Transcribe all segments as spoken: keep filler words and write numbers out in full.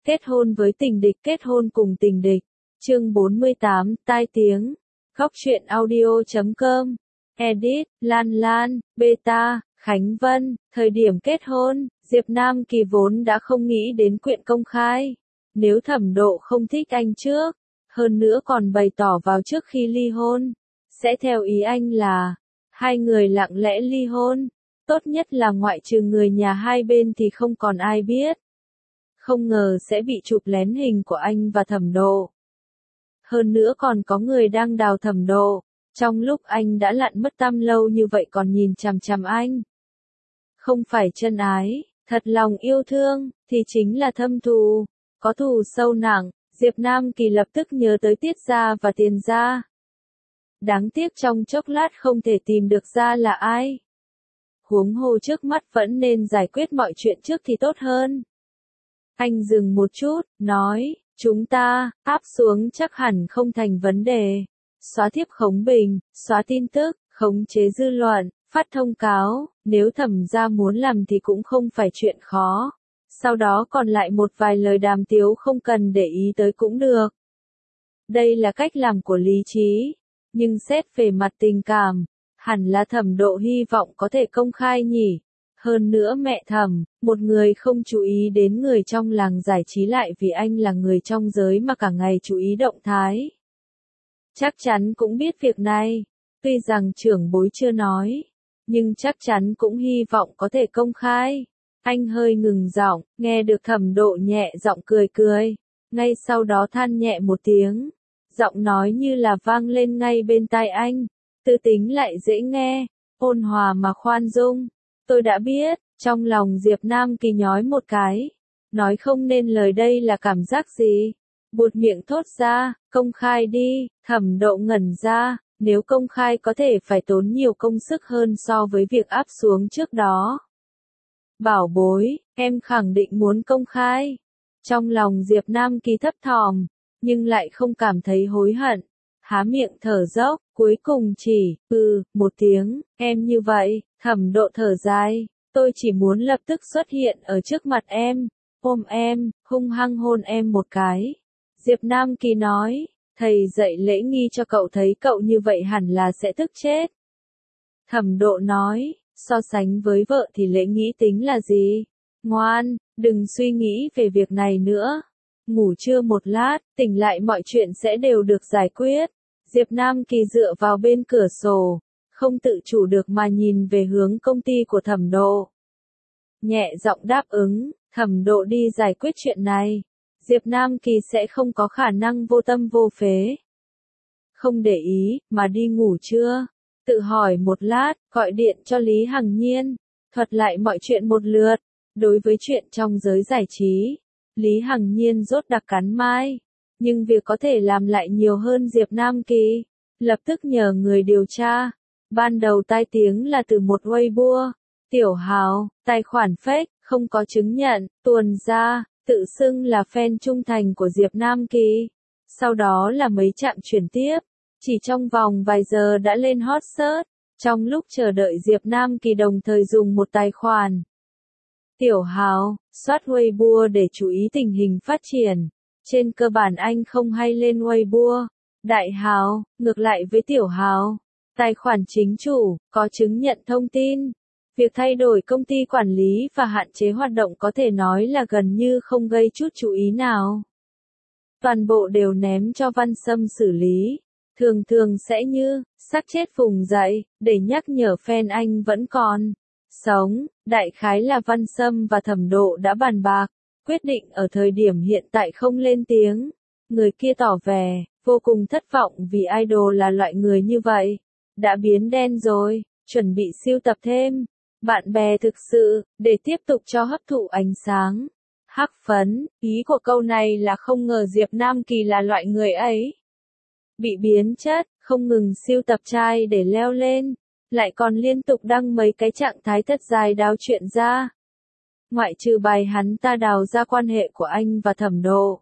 Kết hôn với tình địch, kết hôn cùng tình địch. Chương bốn mươi tám, tai tiếng. Góc truyện audio chấm com. Edit, Lan Lan, Beta, Khánh Vân. Thời điểm kết hôn, Diệp Nam Kỳ vốn đã không nghĩ đến chuyện công khai. Nếu Thẩm Độ không thích anh trước, hơn nữa còn bày tỏ vào trước khi ly hôn, sẽ theo ý anh là hai người lặng lẽ ly hôn. Tốt nhất là ngoại trừ người nhà hai bên thì không còn ai biết. Không ngờ sẽ bị chụp lén hình của anh và Thẩm Độ. Hơn nữa còn có người đang đào Thẩm Độ, trong lúc anh đã lặn mất tăm lâu như vậy còn nhìn chằm chằm anh. Không phải chân ái, thật lòng yêu thương, thì chính là thâm thù, có thù sâu nặng. Diệp Nam Kỳ lập tức nhớ tới Tiết gia và Tiền gia. Đáng tiếc trong chốc lát không thể tìm được ra là ai. Huống hồ trước mắt vẫn nên giải quyết mọi chuyện trước thì tốt hơn. Anh dừng một chút, nói, chúng ta, áp xuống chắc hẳn không thành vấn đề. Xóa thiếp khống bình, xóa tin tức, khống chế dư luận, phát thông cáo, nếu Thẩm gia muốn làm thì cũng không phải chuyện khó. Sau đó còn lại một vài lời đàm tiếu không cần để ý tới cũng được. Đây là cách làm của lý trí, nhưng xét về mặt tình cảm, hẳn là Thẩm Độ hy vọng có thể công khai nhỉ. Hơn nữa mẹ Thẩm, một người không chú ý đến người trong làng giải trí lại vì anh là người trong giới mà cả ngày chú ý động thái. Chắc chắn cũng biết việc này, tuy rằng trưởng bối chưa nói, nhưng chắc chắn cũng hy vọng có thể công khai. Anh hơi ngừng giọng, nghe được Thẩm Độ nhẹ giọng cười cười, ngay sau đó than nhẹ một tiếng, giọng nói như là vang lên ngay bên tai anh, tư tính lại dễ nghe, ôn hòa mà khoan dung. Tôi đã biết, trong lòng Diệp Nam Kỳ nhói một cái, nói không nên lời đây là cảm giác gì, buột miệng thốt ra, công khai đi. Thẩm Độ ngẩn ra, nếu công khai có thể phải tốn nhiều công sức hơn so với việc áp xuống trước đó. Bảo bối, em khẳng định muốn công khai. Trong lòng Diệp Nam Kỳ thấp thỏm, nhưng lại không cảm thấy hối hận. Há miệng thở dốc, cuối cùng chỉ, ừ, một tiếng, em như vậy. Thẩm Độ thở dài, tôi chỉ muốn lập tức xuất hiện ở trước mặt em, ôm em, hung hăng hôn em một cái. Diệp Nam Kỳ nói, thầy dạy lễ nghi cho cậu thấy cậu như vậy hẳn là sẽ tức chết. Thẩm Độ nói, so sánh với vợ thì lễ nghi tính là gì? Ngoan, đừng suy nghĩ về việc này nữa. Ngủ trưa một lát, tỉnh lại mọi chuyện sẽ đều được giải quyết. Diệp Nam Kỳ dựa vào bên cửa sổ, không tự chủ được mà nhìn về hướng công ty của Thẩm Độ. Nhẹ giọng đáp ứng, Thẩm Độ đi giải quyết chuyện này. Diệp Nam Kỳ sẽ không có khả năng vô tâm vô phế. Không để ý, mà đi ngủ chưa? Tự hỏi một lát, gọi điện cho Lý Hằng Nhiên, thuật lại mọi chuyện một lượt. Đối với chuyện trong giới giải trí, Lý Hằng Nhiên rốt đặc cắn mai. Nhưng việc có thể làm lại nhiều hơn Diệp Nam Kỳ. Lập tức nhờ người điều tra. Ban đầu tai tiếng là từ một Weibo, Tiểu Hào, tài khoản fake, không có chứng nhận, tuồn ra, tự xưng là fan trung thành của Diệp Nam Kỳ. Sau đó là mấy trạm chuyển tiếp, chỉ trong vòng vài giờ đã lên hot search. Trong lúc chờ đợi Diệp Nam Kỳ đồng thời dùng một tài khoản Tiểu Hào, soát Weibo để chú ý tình hình phát triển. Trên cơ bản anh không hay lên Weibo. Đại Hào, ngược lại với Tiểu Hào, tài khoản chính chủ, có chứng nhận thông tin. Việc thay đổi công ty quản lý và hạn chế hoạt động có thể nói là gần như không gây chút chú ý nào. Toàn bộ đều ném cho Văn Sâm xử lý. Thường thường sẽ như, xác chết vùng dậy, để nhắc nhở fan anh vẫn còn sống. Đại khái là Văn Sâm và Thẩm Độ đã bàn bạc, quyết định ở thời điểm hiện tại không lên tiếng. Người kia tỏ vẻ vô cùng thất vọng vì idol là loại người như vậy. Đã biến đen rồi, chuẩn bị sưu tập thêm bạn bè thực sự, để tiếp tục cho hấp thụ ánh sáng. Hắc phấn, ý của câu này là không ngờ Diệp Nam Kỳ là loại người ấy. Bị biến chất, không ngừng sưu tập trai để leo lên, lại còn liên tục đăng mấy cái trạng thái thật dài đào chuyện ra. Ngoại trừ bài hắn ta đào ra quan hệ của anh và Thẩm Độ,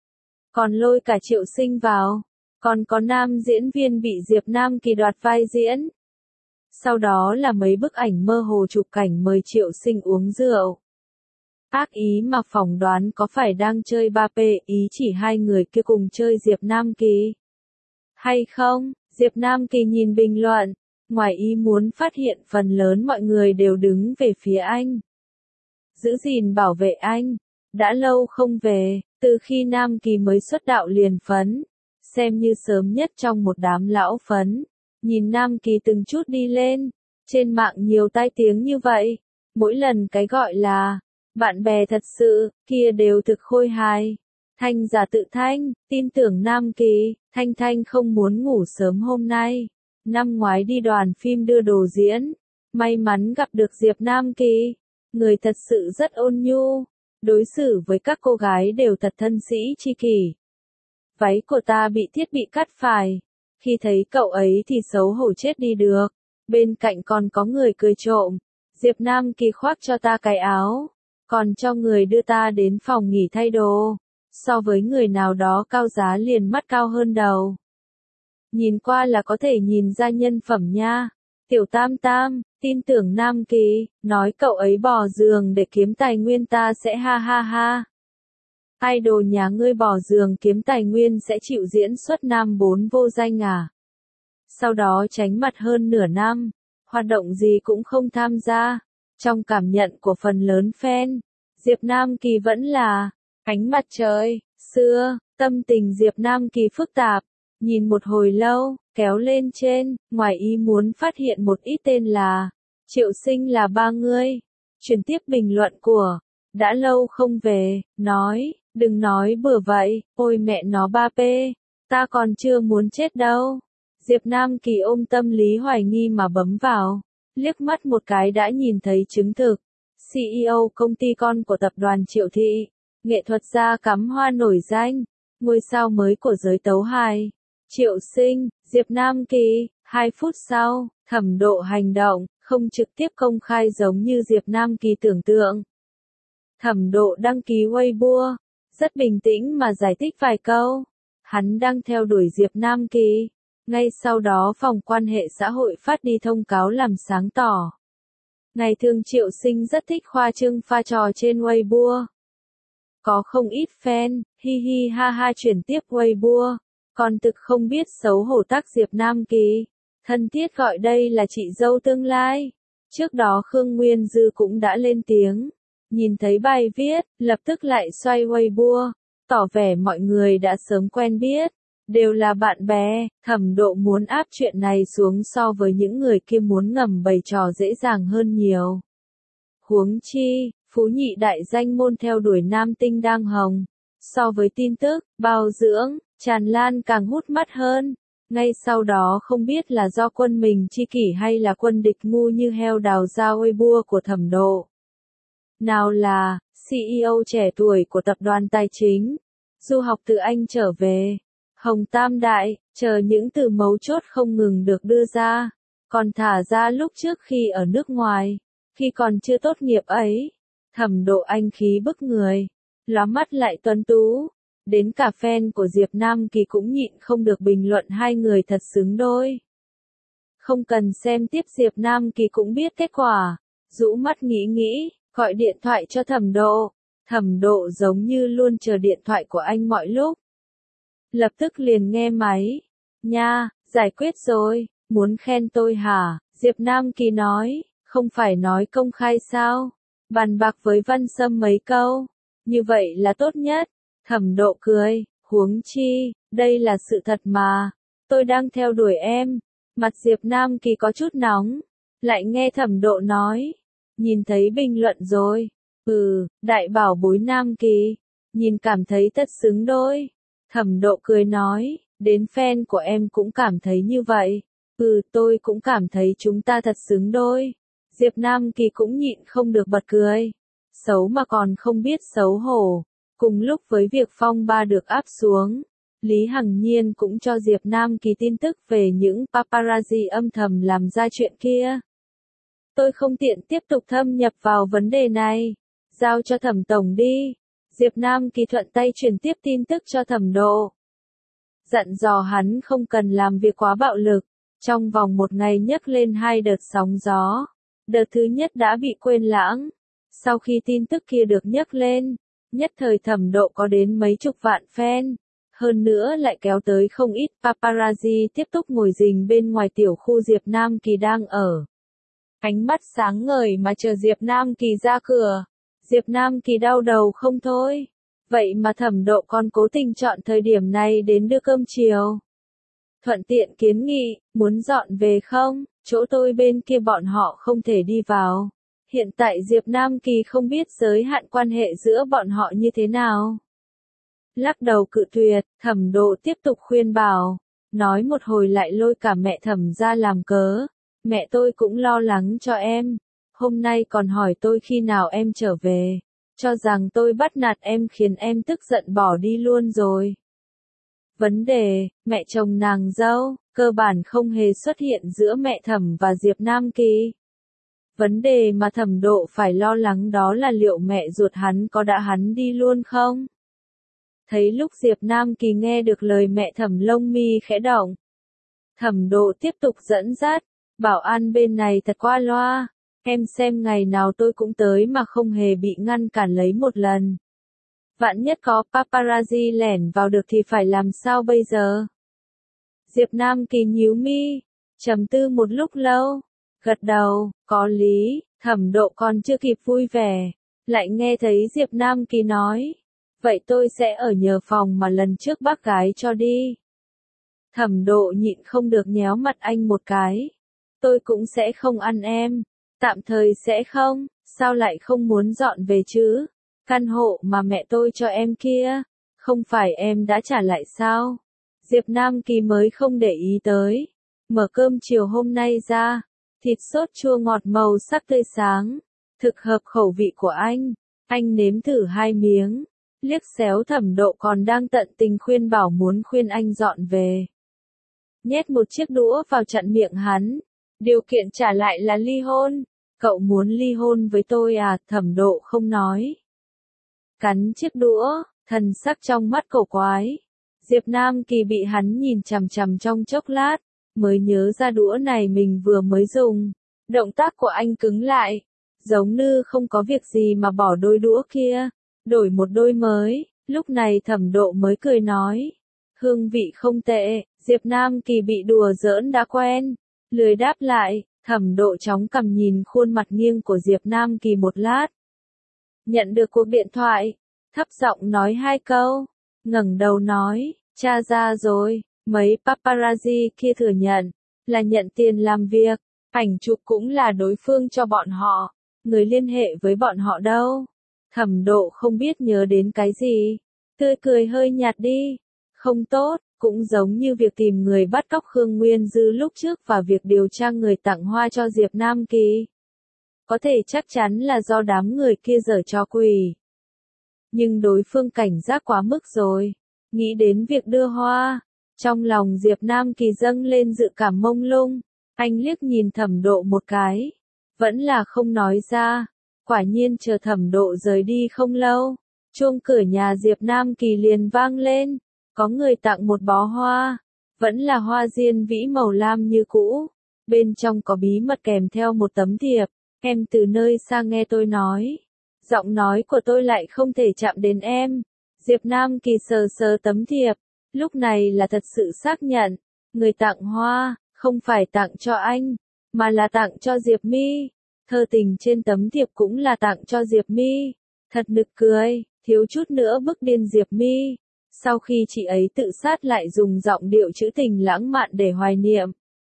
còn lôi cả Triệu Sinh vào, còn có nam diễn viên bị Diệp Nam Kỳ đoạt vai diễn. Sau đó là mấy bức ảnh mơ hồ chụp cảnh mời Triệu Sinh uống rượu. Ác ý mà phỏng đoán có phải đang chơi ba P ý chỉ hai người kia cùng chơi Diệp Nam Kỳ hay không? Diệp Nam Kỳ nhìn bình luận, ngoài ý muốn phát hiện phần lớn mọi người đều đứng về phía anh. Giữ gìn bảo vệ anh, đã lâu không về, từ khi Nam Kỳ mới xuất đạo liền phấn, xem như sớm nhất trong một đám lão phấn. Nhìn Nam Kỳ từng chút đi lên, trên mạng nhiều tai tiếng như vậy, mỗi lần cái gọi là bạn bè thật sự kia đều thực khôi hài. Thanh giả tự thanh, tin tưởng Nam Kỳ, Thanh Thanh không muốn ngủ sớm hôm nay. Năm ngoái đi đoàn phim đưa đồ diễn, may mắn gặp được Diệp Nam Kỳ, người thật sự rất ôn nhu, đối xử với các cô gái đều thật thân sĩ chi kỷ. Váy của ta bị thiết bị cắt phải, khi thấy cậu ấy thì xấu hổ chết đi được, bên cạnh còn có người cười trộm, Diệp Nam Kỳ khoác cho ta cái áo, còn cho người đưa ta đến phòng nghỉ thay đồ, so với người nào đó cao giá liền mắt cao hơn đầu. Nhìn qua là có thể nhìn ra nhân phẩm nha. Tiểu Tam Tam, tin tưởng Nam Kỳ, nói cậu ấy bỏ giường để kiếm tài nguyên ta sẽ ha ha ha. Idol nhà ngươi bỏ giường kiếm tài nguyên sẽ chịu diễn xuất nam bốn vô danh à? Sau đó tránh mặt hơn nửa năm, hoạt động gì cũng không tham gia. Trong cảm nhận của phần lớn fan, Diệp Nam Kỳ vẫn là ánh mặt trời. Xưa, tâm tình Diệp Nam Kỳ phức tạp, nhìn một hồi lâu, kéo lên trên, ngoài ý muốn phát hiện một ít tên là Triệu Sinh là ba người. Chuyển tiếp bình luận của đã lâu không về, nói, đừng nói bừa vậy, ôi mẹ nó ba P, ta còn chưa muốn chết đâu. Diệp Nam Kỳ ôm tâm lý hoài nghi mà bấm vào, liếc mắt một cái đã nhìn thấy chứng thực. xê e ô công ty con của tập đoàn Triệu Thị, nghệ thuật gia cắm hoa nổi danh, ngôi sao mới của giới tấu hài. Triệu Sinh, Diệp Nam Kỳ, hai phút sau, Thẩm Độ hành động, không trực tiếp công khai giống như Diệp Nam Kỳ tưởng tượng. Thẩm Độ đăng ký Weibo, rất bình tĩnh mà giải thích vài câu. Hắn đang theo đuổi Diệp Nam Kỳ. Ngay sau đó phòng quan hệ xã hội phát đi thông cáo làm sáng tỏ. Ngày thường Triệu Sinh rất thích khoa trương pha trò trên Weibo. Có không ít fan, hi hi ha ha chuyển tiếp Weibo, còn thực không biết xấu hổ tác Diệp Nam Kỳ. Thân thiết gọi đây là chị dâu tương lai. Trước đó Khương Nguyên Dư cũng đã lên tiếng. Nhìn thấy bài viết, lập tức lại xoay Weibo, tỏ vẻ mọi người đã sớm quen biết, đều là bạn bè. Thẩm Độ muốn áp chuyện này xuống so với những người kia muốn ngầm bày trò dễ dàng hơn nhiều. Huống chi, phú nhị đại danh môn theo đuổi nam tinh đang hồng. So với tin tức, bao dưỡng, tràn lan càng hút mắt hơn. Ngay sau đó không biết là do quân mình chi kỷ hay là quân địch ngu như heo đào ra Weibo của Thẩm Độ. Nào là, xê e ô trẻ tuổi của tập đoàn tài chính, du học từ Anh trở về, Hồng Tam Đại, chờ những từ mấu chốt không ngừng được đưa ra, còn thả ra lúc trước khi ở nước ngoài, khi còn chưa tốt nghiệp ấy. Thẩm Độ anh khí bức người, lóa mắt lại tuấn tú, đến cả fan của Diệp Nam Kỳ cũng nhịn không được bình luận hai người thật xứng đôi. Không cần xem tiếp Diệp Nam Kỳ cũng biết kết quả, rũ mắt nghĩ nghĩ, gọi điện thoại cho Thẩm Độ. Thẩm Độ giống như luôn chờ điện thoại của anh mọi lúc. Lập tức liền nghe máy. Nha, giải quyết rồi, muốn khen tôi hả? Diệp Nam Kỳ nói, không phải nói công khai sao? Bàn bạc với Văn Sâm mấy câu. Như vậy là tốt nhất. Thẩm Độ cười, huống chi, đây là sự thật mà. Tôi đang theo đuổi em. Mặt Diệp Nam Kỳ có chút nóng. Lại nghe Thẩm Độ nói. Nhìn thấy bình luận rồi. Ừ, đại bảo bối Nam Kỳ. Nhìn cảm thấy tất xứng đôi. Thẩm Độ cười nói, đến fan của em cũng cảm thấy như vậy. Ừ, tôi cũng cảm thấy chúng ta thật xứng đôi. Diệp Nam Kỳ cũng nhịn không được bật cười. Xấu mà còn không biết xấu hổ. Cùng lúc với việc phong ba được áp xuống, Lý Hằng Nhiên cũng cho Diệp Nam Kỳ tin tức về những paparazzi âm thầm làm ra chuyện kia. Tôi không tiện tiếp tục thâm nhập vào vấn đề này. Giao cho Thẩm Tổng đi. Diệp Nam Kỳ thuận tay truyền tiếp tin tức cho Thẩm Độ. Dặn dò hắn không cần làm việc quá bạo lực. Trong vòng một ngày nhấc lên hai đợt sóng gió. Đợt thứ nhất đã bị quên lãng. Sau khi tin tức kia được nhấc lên, nhất thời Thẩm Độ có đến mấy chục vạn fan, hơn nữa lại kéo tới không ít paparazzi tiếp tục ngồi rình bên ngoài tiểu khu Diệp Nam Kỳ đang ở. Ánh mắt sáng ngời mà chờ Diệp Nam Kỳ ra cửa. Diệp Nam Kỳ đau đầu không thôi. Vậy mà Thẩm Độ còn cố tình chọn thời điểm này đến đưa cơm chiều. Thuận tiện kiến nghị, muốn dọn về không? Chỗ tôi bên kia bọn họ không thể đi vào. Hiện tại Diệp Nam Kỳ không biết giới hạn quan hệ giữa bọn họ như thế nào. Lắc đầu cự tuyệt, Thẩm Độ tiếp tục khuyên bảo. Nói một hồi lại lôi cả mẹ Thẩm ra làm cớ. Mẹ tôi cũng lo lắng cho em. Hôm nay còn hỏi tôi khi nào em trở về. Cho rằng tôi bắt nạt em khiến em tức giận bỏ đi luôn rồi. Vấn đề, mẹ chồng nàng dâu, cơ bản không hề xuất hiện giữa mẹ Thẩm và Diệp Nam Kỳ. Vấn đề mà Thẩm Độ phải lo lắng đó là liệu mẹ ruột hắn có đã hắn đi luôn không? Thấy lúc Diệp Nam Kỳ nghe được lời mẹ Thẩm lông mi khẽ động. Thẩm Độ tiếp tục dẫn dắt, bảo an bên này thật qua loa, em xem ngày nào tôi cũng tới mà không hề bị ngăn cản lấy một lần. Vạn nhất có paparazzi lẻn vào được thì phải làm sao bây giờ? Diệp Nam Kỳ nhíu mi, trầm tư một lúc lâu, gật đầu, có lý. Thẩm Độ còn chưa kịp vui vẻ, lại nghe thấy Diệp Nam Kỳ nói, vậy tôi sẽ ở nhờ phòng mà lần trước bác gái cho đi. Thẩm Độ nhịn không được nhéo mặt anh một cái, tôi cũng sẽ không ăn em, tạm thời sẽ không, sao lại không muốn dọn về chứ? Căn hộ mà mẹ tôi cho em kia, không phải em đã trả lại sao? Diệp Nam Kỳ mới không để ý tới. Mở cơm chiều hôm nay ra, thịt sốt chua ngọt màu sắc tươi sáng, thực hợp khẩu vị của anh. Anh nếm thử hai miếng, liếc xéo Thẩm Độ còn đang tận tình khuyên bảo muốn khuyên anh dọn về. Nhét một chiếc đũa vào chặn miệng hắn, điều kiện trả lại là ly hôn. Cậu muốn ly hôn với tôi à? Thẩm Độ không nói. Cắn chiếc đũa, thần sắc trong mắt cổ quái. Diệp Nam Kỳ bị hắn nhìn chằm chằm trong chốc lát, mới nhớ ra đũa này mình vừa mới dùng. Động tác của anh cứng lại, giống như không có việc gì mà bỏ đôi đũa kia, đổi một đôi mới. Lúc này Thẩm Độ mới cười nói, hương vị không tệ. Diệp Nam Kỳ bị đùa giỡn đã quen, lười đáp lại. Thẩm Độ chóng cằm nhìn khuôn mặt nghiêng của Diệp Nam Kỳ một lát. Nhận được cuộc điện thoại, thấp giọng nói hai câu, ngẩng đầu nói, tra ra rồi, mấy paparazzi kia thừa nhận, là nhận tiền làm việc, ảnh chụp cũng là đối phương cho bọn họ, người liên hệ với bọn họ đâu. Thẩm Độ không biết nhớ đến cái gì, tươi cười hơi nhạt đi, không tốt, cũng giống như việc tìm người bắt cóc Khương Nguyên Dư lúc trước và việc điều tra người tặng hoa cho Diệp Nam Kỳ. Có thể chắc chắn là do đám người kia giở trò quỷ. Nhưng đối phương cảnh giác quá mức rồi. Nghĩ đến việc đưa hoa, trong lòng Diệp Nam Kỳ dâng lên dự cảm mông lung. Anh liếc nhìn Thẩm Độ một cái, vẫn là không nói ra. Quả nhiên chờ Thẩm Độ rời đi không lâu, chuông cửa nhà Diệp Nam Kỳ liền vang lên. Có người tặng một bó hoa, vẫn là hoa diên vĩ màu lam như cũ. Bên trong có bí mật kèm theo một tấm thiệp. Em từ nơi xa nghe tôi nói, giọng nói của tôi lại không thể chạm đến em. Diệp Nam Kỳ sờ sờ tấm thiệp, lúc này là thật sự xác nhận, người tặng hoa, không phải tặng cho anh, mà là tặng cho Diệp Mi. Thơ tình trên tấm thiệp cũng là tặng cho Diệp Mi. Thật nực cười, thiếu chút nữa bức điên Diệp Mi. Sau khi chị ấy tự sát lại dùng giọng điệu trữ tình lãng mạn để hoài niệm.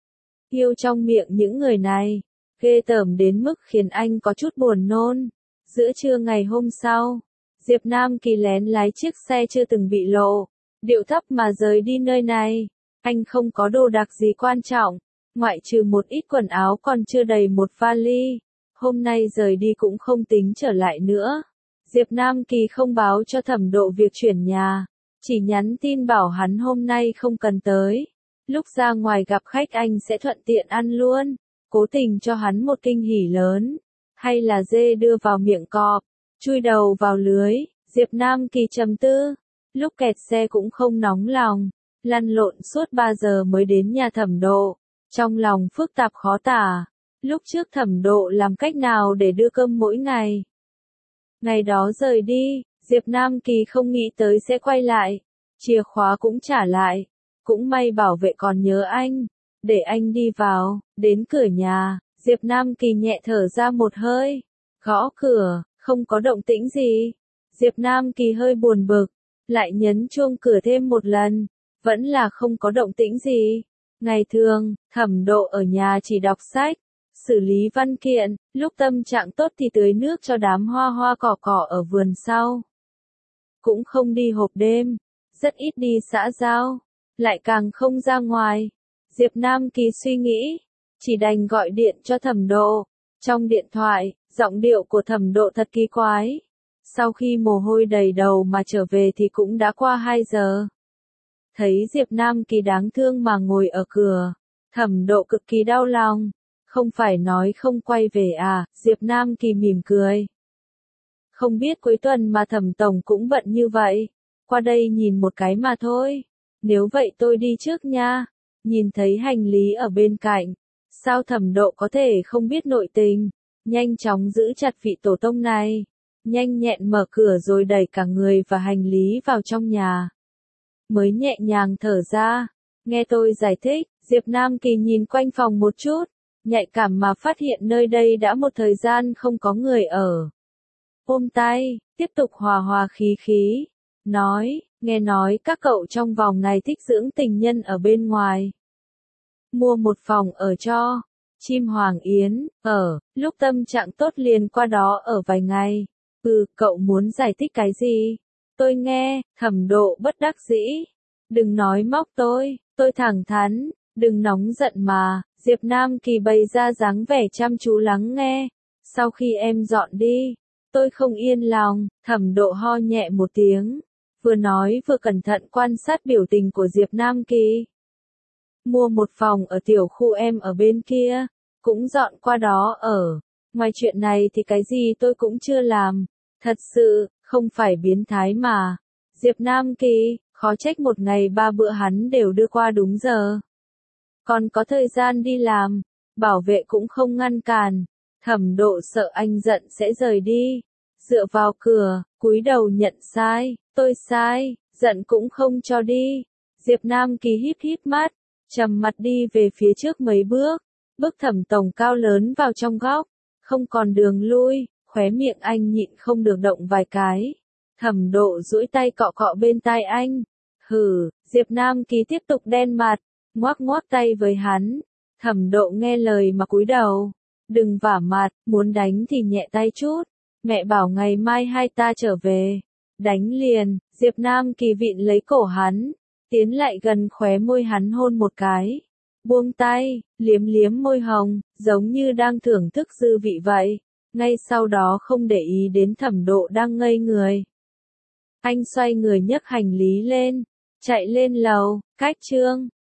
Yêu trong miệng những người này, ghê tởm đến mức khiến anh có chút buồn nôn. Giữa trưa ngày hôm sau, Diệp Nam Kỳ lén lái chiếc xe chưa từng bị lộ, điệu thấp mà rời đi nơi này. Anh không có đồ đạc gì quan trọng, ngoại trừ một ít quần áo còn chưa đầy một vali. Hôm nay rời đi cũng không tính trở lại nữa. Diệp Nam Kỳ không báo cho Thẩm Độ việc chuyển nhà, chỉ nhắn tin bảo hắn hôm nay không cần tới. Lúc ra ngoài gặp khách anh sẽ thuận tiện ăn luôn. Cố tình cho hắn một kinh hỉ lớn, hay là dê đưa vào miệng cọp, chui đầu vào lưới. Diệp Nam Kỳ trầm tư, lúc kẹt xe cũng không nóng lòng, lăn lộn suốt ba giờ mới đến nhà Thẩm Độ, trong lòng phức tạp khó tả. Lúc trước Thẩm Độ làm cách nào để đưa cơm mỗi ngày, Ngày đó rời đi, Diệp Nam Kỳ không nghĩ tới sẽ quay lại. Chìa khóa cũng trả lại. Cũng may bảo vệ còn nhớ anh. Để anh đi vào, đến cửa nhà, Diệp Nam Kỳ nhẹ thở ra một hơi. Gõ cửa, không có động tĩnh gì. Diệp Nam Kỳ hơi buồn bực, lại nhấn chuông cửa thêm một lần. Vẫn là không có động tĩnh gì. Ngày thường, Thẩm Độ ở nhà chỉ đọc sách, xử lý văn kiện, lúc tâm trạng tốt thì tưới nước cho đám hoa hoa cỏ cỏ ở vườn sau. Cũng không đi hộp đêm, rất ít đi xã giao, lại càng không ra ngoài. Diệp Nam Kỳ suy nghĩ, chỉ đành gọi điện cho Thẩm Độ. Trong điện thoại, giọng điệu của Thẩm Độ thật kỳ quái. Sau khi mồ hôi đầy đầu mà trở về thì cũng đã qua hai giờ. Thấy Diệp Nam Kỳ đáng thương mà ngồi ở cửa, Thẩm Độ cực kỳ đau lòng. Không phải nói không quay về à, Diệp Nam Kỳ mỉm cười. Không biết cuối tuần mà Thẩm Tổng cũng bận như vậy. Qua đây nhìn một cái mà thôi. Nếu vậy tôi đi trước nha. Nhìn thấy hành lý ở bên cạnh. Sao Thẩm Độ có thể không biết nội tình. Nhanh chóng giữ chặt vị tổ tông này. Nhanh nhẹn mở cửa rồi đẩy cả người và hành lý vào trong nhà. Mới nhẹ nhàng thở ra. Nghe tôi giải thích, Diệp Nam Kỳ nhìn quanh phòng một chút. Nhạy cảm mà phát hiện nơi đây đã một thời gian không có người ở. Ôm tay, tiếp tục hòa hòa khí khí. Nói, nghe nói các cậu trong vòng này thích dưỡng tình nhân ở bên ngoài. Mua một phòng ở cho Chim Hoàng Yến, ở, lúc tâm trạng tốt liền qua đó ở vài ngày. Ừ, cậu muốn giải thích cái gì? Tôi nghe, Thẩm Độ bất đắc dĩ. Đừng nói móc tôi, tôi thẳng thắn, đừng nóng giận mà. Diệp Nam Kỳ bày ra dáng vẻ chăm chú lắng nghe. Sau khi em dọn đi, tôi không yên lòng. Thẩm Độ ho nhẹ một tiếng, vừa nói vừa cẩn thận quan sát biểu tình của Diệp Nam Kỳ. Mua một phòng ở tiểu khu em ở bên kia, cũng dọn qua đó ở. Ngoài chuyện này thì cái gì tôi cũng chưa làm. Thật sự, không phải biến thái mà. Diệp Nam Kỳ, khó trách một ngày ba bữa hắn đều đưa qua đúng giờ. Còn có thời gian đi làm, bảo vệ cũng không ngăn cản. Thẩm Độ sợ anh giận sẽ rời đi. Dựa vào cửa, cúi đầu nhận sai, tôi sai, giận cũng không cho đi. Diệp Nam Kỳ híp híp mắt, trầm mặt đi về phía trước mấy bước. Bước Thẩm Tổng cao lớn vào trong góc, không còn đường lui, khóe miệng anh nhịn không được động vài cái. Thẩm Độ duỗi tay cọ cọ bên tai anh. Hừ, Diệp Nam Kỳ tiếp tục đen mặt, ngoác ngoác tay với hắn. Thẩm Độ nghe lời mà cúi đầu. Đừng vả mặt, muốn đánh thì nhẹ tay chút. Mẹ bảo ngày mai hai ta trở về. Đánh liền. Diệp Nam Kỳ vịn lấy cổ hắn, tiến lại gần khóe môi hắn hôn một cái. Buông tay, liếm liếm môi hồng, giống như đang thưởng thức dư vị vậy. Ngay sau đó không để ý đến Thẩm Độ đang ngây người. Anh xoay người nhấc hành lý lên, chạy lên lầu, cách chương.